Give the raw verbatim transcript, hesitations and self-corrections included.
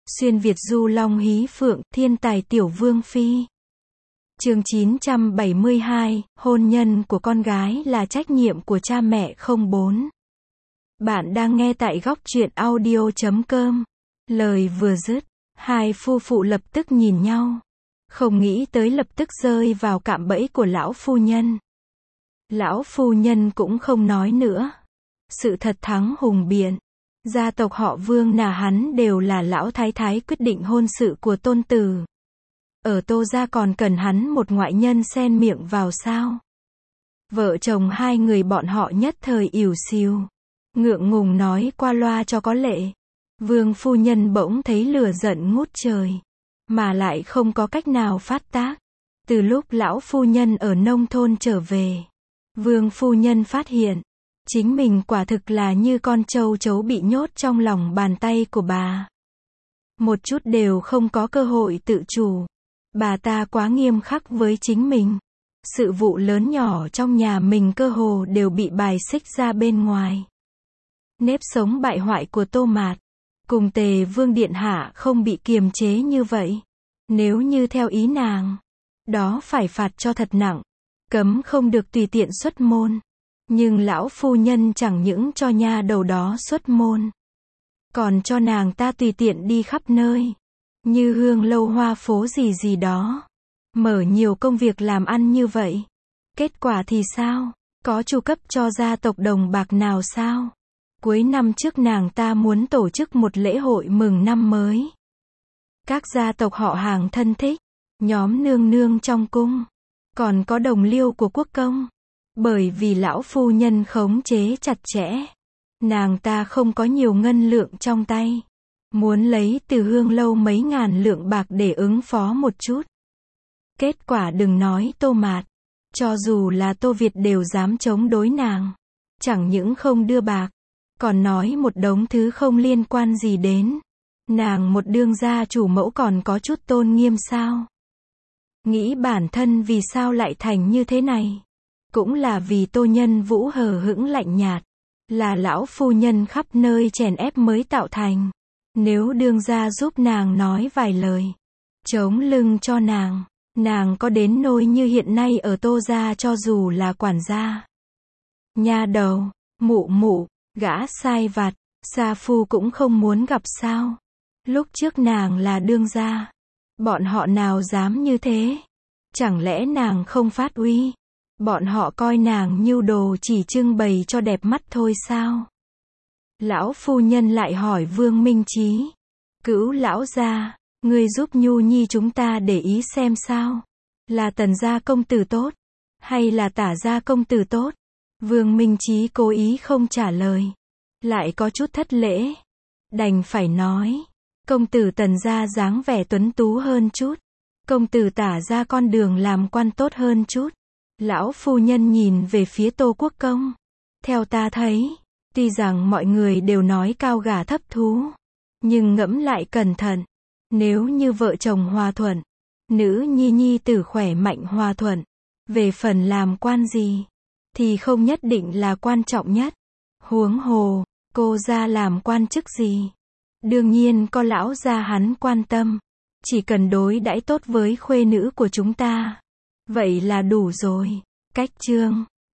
Xuyên Việt du long hí phượng, thiên tài tiểu vương phi. Chương chín trăm bảy mươi hai, hôn nhân của con gái là trách nhiệm của cha mẹ không bốn. Bạn đang nghe tại góc truyện audio chấm com. Lời vừa dứt, hai phu phụ lập tức nhìn nhau. Không nghĩ tới lập tức rơi vào cạm bẫy của lão phu nhân. Lão phu nhân cũng không nói nữa. Sự thật thắng hùng biện. Gia tộc họ Vương nhà hắn đều là lão thái thái quyết định hôn sự của tôn tử. Ở Tô gia còn cần hắn một ngoại nhân xen miệng vào sao? Vợ chồng hai người bọn họ nhất thời ỉu xìu, ngượng ngùng nói qua loa cho có lệ. Vương phu nhân bỗng thấy lửa giận ngút trời, mà lại không có cách nào phát tác. Từ lúc lão phu nhân ở nông thôn trở về, Vương phu nhân phát hiện chính mình quả thực là như con trâu trấu bị nhốt trong lòng bàn tay của bà. Một chút đều không có cơ hội tự chủ. Bà ta quá nghiêm khắc với chính mình. Sự vụ lớn nhỏ trong nhà mình cơ hồ đều bị bài xích ra bên ngoài. Nếp sống bại hoại của Tô Mạt cùng Tề Vương điện hạ không bị kiềm chế như vậy. Nếu như theo ý nàng, đó phải phạt cho thật nặng, cấm không được tùy tiện xuất môn. Nhưng lão phu nhân chẳng những cho nha đầu đó xuất môn, còn cho nàng ta tùy tiện đi khắp nơi, như hương lâu hoa phố gì gì đó, mở nhiều công việc làm ăn như vậy. Kết quả thì sao? Có chu cấp cho gia tộc đồng bạc nào sao? Cuối năm trước nàng ta muốn tổ chức một lễ hội mừng năm mới. Các gia tộc họ hàng thân thích, nhóm nương nương trong cung, còn có đồng liêu của quốc công. Bởi vì lão phu nhân khống chế chặt chẽ, nàng ta không có nhiều ngân lượng trong tay, muốn lấy từ hương lâu mấy ngàn lượng bạc để ứng phó một chút. Kết quả đừng nói Tô Mạt, cho dù là Tô Việt đều dám chống đối nàng. Chẳng những không đưa bạc, còn nói một đống thứ không liên quan gì đến. Nàng một đương gia chủ mẫu còn có chút tôn nghiêm sao? Nghĩ bản thân vì sao lại thành như thế này? Cũng là vì Tô Nhân Vũ hờ hững lạnh nhạt, là lão phu nhân khắp nơi chèn ép mới tạo thành. Nếu đương gia giúp nàng nói vài lời, chống lưng cho nàng, nàng có đến nỗi như hiện nay ở Tô gia cho dù là quản gia, nha đầu, mụ mụ, gã sai vặt, sa phu cũng không muốn gặp sao? Lúc trước nàng là đương gia, bọn họ nào dám như thế? Chẳng lẽ nàng không phát uy? Bọn họ coi nàng như đồ chỉ trưng bày cho đẹp mắt thôi sao? Lão phu nhân lại hỏi Vương Minh Chí, cữu lão gia, ngươi giúp Nhu Nhi chúng ta để ý xem sao? Là Tần gia công tử tốt, hay là Tả gia công tử tốt? Vương Minh Chí cố ý không trả lời, lại có chút thất lễ, đành phải nói, công tử Tần gia dáng vẻ tuấn tú hơn chút, công tử Tả gia con đường làm quan tốt hơn chút. Lão phu nhân nhìn về phía Tô Quốc công. Theo ta thấy, tuy rằng mọi người đều nói cao gà thấp thú, nhưng ngẫm lại cẩn thận, nếu như vợ chồng hòa thuận, nữ nhi nhi tử khỏe mạnh hòa thuận, về phần làm quan gì, thì không nhất định là quan trọng nhất. Huống hồ, cô ra làm quan chức gì? Đương nhiên có lão gia hắn quan tâm, chỉ cần đối đãi tốt với khuê nữ của chúng ta, vậy là đủ rồi. Cách chương